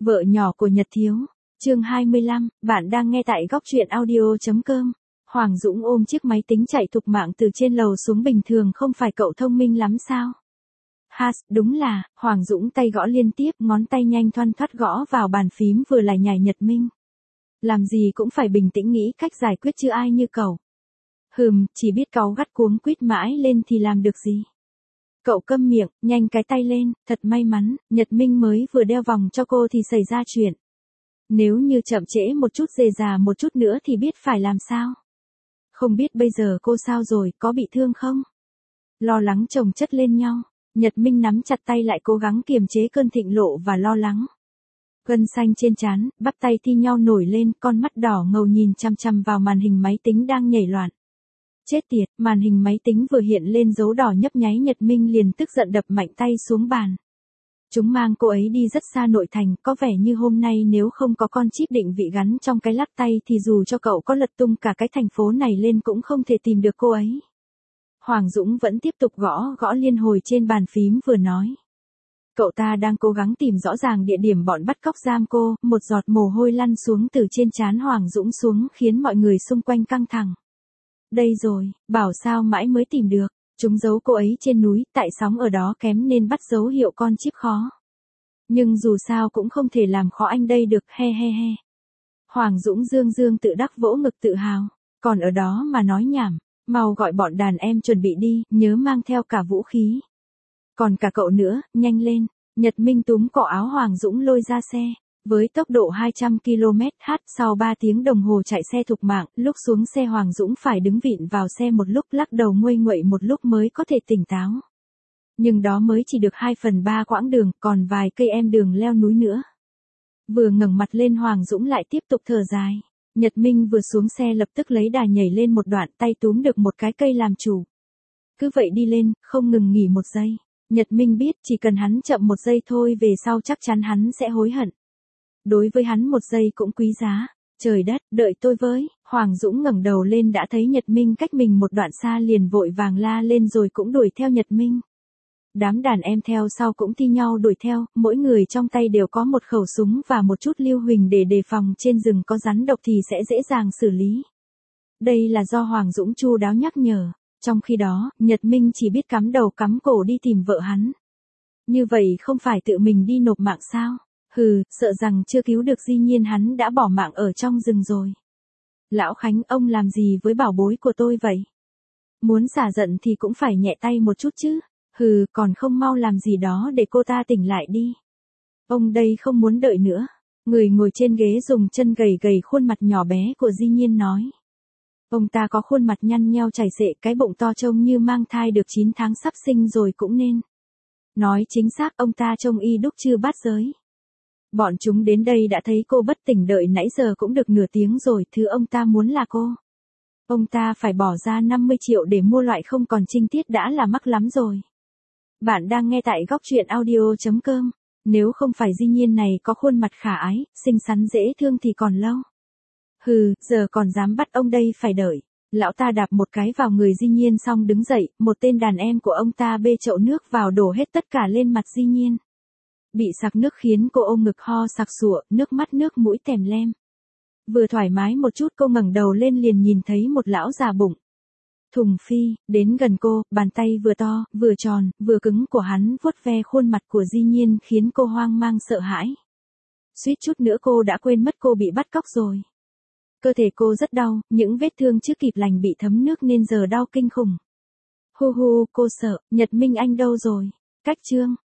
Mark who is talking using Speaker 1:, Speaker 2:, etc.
Speaker 1: Vợ nhỏ của Nhật Thiếu. Chương 25, bạn đang nghe tại góc truyện audio.com. Hoàng Dũng ôm chiếc máy tính chạy thục mạng từ trên lầu xuống, bình thường không phải cậu thông minh lắm sao? Đúng là, Hoàng Dũng tay gõ liên tiếp, ngón tay nhanh thoăn thoắt gõ vào bàn phím vừa lải nhải Nhật Minh. Làm gì cũng phải bình tĩnh nghĩ cách giải quyết chứ ai như cậu. Chỉ biết cáu gắt cuống quýt mãi lên thì làm được gì. Cậu câm miệng, nhanh cái tay lên, thật may mắn, Nhật Minh mới vừa đeo vòng cho cô thì xảy ra chuyện. Nếu như chậm trễ một chút, dề già một chút nữa thì biết phải làm sao. Không biết bây giờ cô sao rồi, có bị thương không? Lo lắng chồng chất lên nhau, Nhật Minh nắm chặt tay lại cố gắng kiềm chế cơn thịnh nộ và lo lắng. Gân xanh trên trán, bắp tay thi nhau nổi lên, con mắt đỏ ngầu nhìn chằm chằm vào màn hình máy tính đang nhảy loạn. Chết tiệt, màn hình máy tính vừa hiện lên dấu đỏ nhấp nháy, Nhật Minh liền tức giận đập mạnh tay xuống bàn. Chúng mang cô ấy đi rất xa nội thành, có vẻ như hôm nay nếu không có con chip định vị gắn trong cái lắc tay thì dù cho cậu có lật tung cả cái thành phố này lên cũng không thể tìm được cô ấy. Hoàng Dũng vẫn tiếp tục gõ liên hồi trên bàn phím vừa nói. Cậu ta đang cố gắng tìm rõ ràng địa điểm bọn bắt cóc giam cô, một giọt mồ hôi lăn xuống từ trên trán Hoàng Dũng xuống khiến mọi người xung quanh căng thẳng. Đây rồi, bảo sao mãi mới tìm được, chúng giấu cô ấy trên núi, tại sóng ở đó kém nên bắt dấu hiệu con chip khó. Nhưng dù sao cũng không thể làm khó anh đây được, he. Hoàng Dũng dương tự đắc vỗ ngực tự hào, còn ở đó mà nói nhảm, mau gọi bọn đàn em chuẩn bị đi, nhớ mang theo cả vũ khí. Còn cả cậu nữa, nhanh lên, Nhật Minh túm cổ áo Hoàng Dũng lôi ra xe. Với tốc độ 200 km/h, sau 3 tiếng đồng hồ chạy xe thục mạng, lúc xuống xe Hoàng Dũng phải đứng vịn vào xe một lúc, lắc đầu nguây nguậy một lúc mới có thể tỉnh táo. Nhưng đó mới chỉ được 2/3 quãng đường, còn vài cây em đường leo núi nữa. Vừa ngẩng mặt lên Hoàng Dũng lại tiếp tục thở dài. Nhật Minh vừa xuống xe lập tức lấy đà nhảy lên một đoạn, tay túm được một cái cây làm chủ. Cứ vậy đi lên, không ngừng nghỉ một giây. Nhật Minh biết chỉ cần hắn chậm một giây thôi về sau chắc chắn hắn sẽ hối hận. Đối với hắn một giây cũng quý giá. Trời đất, đợi tôi với. Hoàng Dũng ngẩng đầu lên đã thấy Nhật Minh cách mình một đoạn xa liền vội vàng la lên rồi cũng đuổi theo Nhật Minh. Đám đàn em theo sau cũng thi nhau đuổi theo, mỗi người trong tay đều có một khẩu súng và một chút lưu huỳnh để đề phòng trên rừng có rắn độc thì sẽ dễ dàng xử lý. Đây là do Hoàng Dũng chu đáo nhắc nhở. Trong khi đó, Nhật Minh chỉ biết cắm đầu cắm cổ đi tìm vợ hắn. Như vậy không phải tự mình đi nộp mạng sao? Sợ rằng chưa cứu được Di Nhiên hắn đã bỏ mạng ở trong rừng rồi. Lão Khánh, ông làm gì với bảo bối của tôi vậy? Muốn xả giận thì cũng phải nhẹ tay một chút chứ. Còn không mau làm gì đó để cô ta tỉnh lại đi. Ông đây không muốn đợi nữa. Người ngồi trên ghế dùng chân gầy gầy khuôn mặt nhỏ bé của Di Nhiên nói. Ông ta có khuôn mặt nhăn nheo chảy xệ, cái bụng to trông như mang thai được 9 tháng sắp sinh rồi cũng nên. Nói chính xác, ông ta trông y đúc chưa bát giới. Bọn chúng đến đây đã thấy cô bất tỉnh, đợi nãy giờ cũng được nửa tiếng rồi, thứ ông ta muốn là cô. Ông ta phải bỏ ra 50 triệu để mua loại không còn trinh tiết đã là mắc lắm rồi. Bạn đang nghe tại góc truyện audio.com. Nếu không phải Di Nhiên này có khuôn mặt khả ái, xinh xắn dễ thương thì còn lâu. Giờ còn dám bắt ông đây phải đợi. Lão ta đạp một cái vào người Di Nhiên xong đứng dậy, một tên đàn em của ông ta bê chậu nước vào đổ hết tất cả lên mặt Di Nhiên. Bị sặc nước khiến cô ôm ngực ho sặc sụa, nước mắt nước mũi tèm lem. Vừa thoải mái một chút cô ngẩng đầu lên liền nhìn thấy một lão già bụng thùng phi, đến gần cô, bàn tay vừa to, vừa tròn, vừa cứng của hắn vuốt ve khuôn mặt của Di Nhiên khiến cô hoang mang sợ hãi. Suýt chút nữa cô đã quên mất cô bị bắt cóc rồi. Cơ thể cô rất đau, những vết thương chưa kịp lành bị thấm nước nên giờ đau kinh khủng. Cô sợ, Nhật Minh anh đâu rồi? Cách chương.